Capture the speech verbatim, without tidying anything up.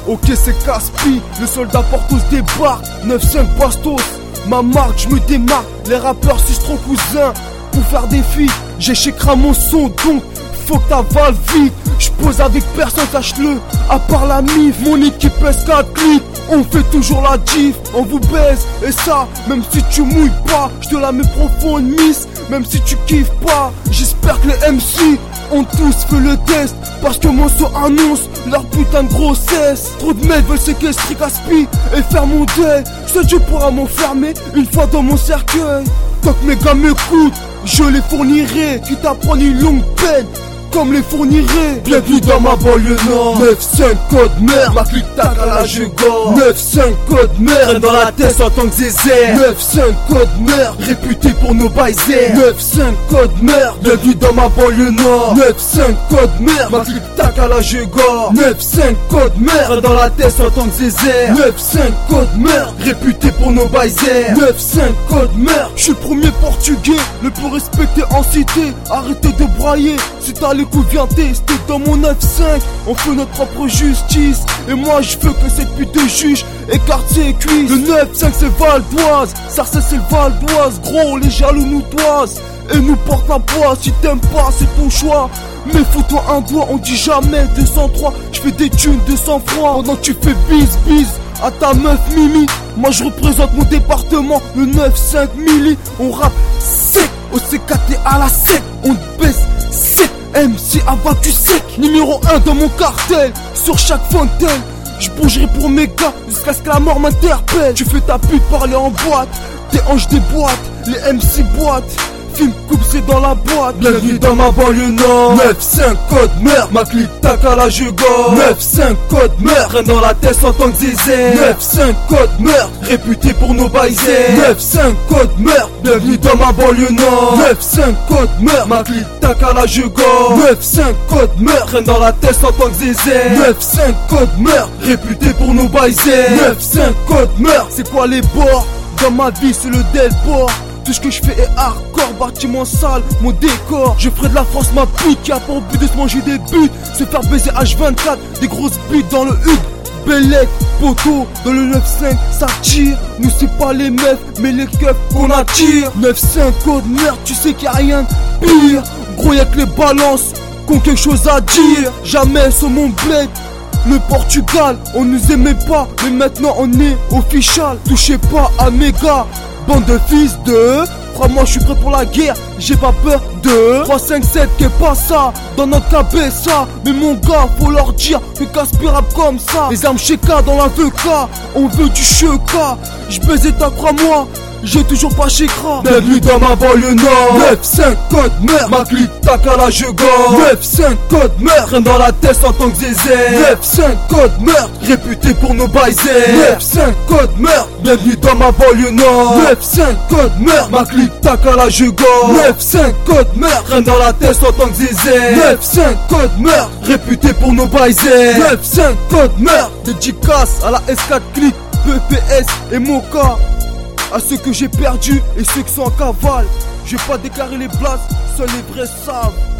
Ok c'est Caspi, le soldat Portos débarque. neuf cinq Bastos, ma marque, je me démarque. Les rappeurs sucent trop cousin pour faire des filles. J'écheckerai mon son donc faut que t'avales vite. J'pose avec personne, sache-le, à part la mif. Mon équipe S quatre clics, on fait toujours la diff. On vous baise, et ça, même si tu mouilles pas, j'te la mets profonde miss. Même si tu kiffes pas, j'espère que les M C ont tous fait le test. Parce que mon son annonce leur putain de grossesse. Trop de mecs veulent séquestrer Caspi et faire mon deuil. Ce Dieu pourra m'enfermer une fois dans mon cercueil. Tant que mes gars m'écoutent, je les fournirai. Quitte à prendre une longue peine, comme les fournirait. Bienvenue dans ma banlieue nord. neuf cinq code merde, ma clique tac à la jugor. neuf cinq code merde, dans la tête en tant que zézère. neuf cinq code merde, réputé pour nos baisers. neuf cinq code merde, bienvenue dans ma banlieue nord. neuf cinq code merde, ma clique tac à la jugor. neuf cinq code merde, dans la tête en tant que zézère. neuf cinq code merde, réputé pour nos baisers. neuf cinq code merde, je suis le premier portugais, le plus respecté en cité. Arrêtez de brailler, si t'as les coups viens tester dans mon neuf cinq. On fait notre propre justice, et moi je veux que cette pute de juge écarte ses cuisses. Le neuf cinq c'est Val d'Oise, Sarcelles c'est le Val d'Oise. Gros les jaloux nous toisent et nous portent la poisse. Si t'aimes pas c'est ton choix, mais fous-toi un doigt, on dit jamais deux cent trois. Je fais des thunes de sang-froid pendant que tu fais bise bise à ta meuf Mimi. Moi je représente mon département, le neuf cinq milli. On rappe sec, au C quatre et à la sec. On te baisse sec, M C abattu sec. Numéro un dans mon cartel, sur chaque fontaine. Je bougerai pour mes gars, jusqu'à ce que la mort m'interpelle. Tu fais ta pute parler en boîte, tes hanches des boîtes, les M C boîtes. Film coupe c'est dans la boîte. Bienvenue dans ma banlieue nord. neuf cinq code merde, ma clique tac à la jugor. neuf cinq code merde, traîne dans la tête en tant que zézère. neuf cinq code merde, réputé pour nos baisers. neuf cinq code merde, bienvenue dans ma banlieue nord. neuf cinq code merde, ma clique tac à la jugor. neuf cinq code merde, traîne dans la tête en tant que zézère. neuf cinq code merde, réputé pour nos baisers. neuf cinq code merde, c'est quoi les bords? Dans ma vie c'est le Delport. Tout ce que je fais est hardcore, bâtiment sale, mon décor. Je ferai de la France ma pute qui a pour but de se manger des buts. Se faire baiser H vingt-quatre, des grosses bites dans le hub. Bellec, poteau, dans le neuf cinq ça tire. Nous c'est pas les meufs, mais les keufs qu'on attire. neuf cinq code merde, tu sais qu'il y a rien de pire. Gros y'a que les balances qui ont quelque chose à dire. Jamais sur mon bled. Le Portugal, on nous aimait pas, mais maintenant on est official. Touchez pas à mes gars, bande de fils de. Crois-moi, je suis prêt pour la guerre, j'ai pas peur de. trois cinq sept, qu'est pas ça, dans notre cabessa. Mais mon gars, faut leur dire que Caspi rappe comme ça. Les armes chez K dans la V K, on veut du cheka. J'baisais ta crois-moi, j'ai toujours pas chez Kra. Bienvenue dans ma banlieue nord. neuf cinq code merde, ma clique tac à la jugor. neuf cinq code merde, traîne dans la tête en tant que zézère. neuf cinq code merde, réputé pour nos baisers. neuf cinq code merde, bienvenue dans ma banlieue nord. neuf cinq code merde, ma clique tac à la jugor. neuf cinq code merde, traîne dans la tête en tant que zézère. neuf cinq code merde, réputé pour nos baisers. neuf cinq code merde, dédicace à la S quatre click, P P S et Moka. À ceux que j'ai perdus et ceux qui sont en cavale, je vais pas déclarer les places, seuls les vrais savent.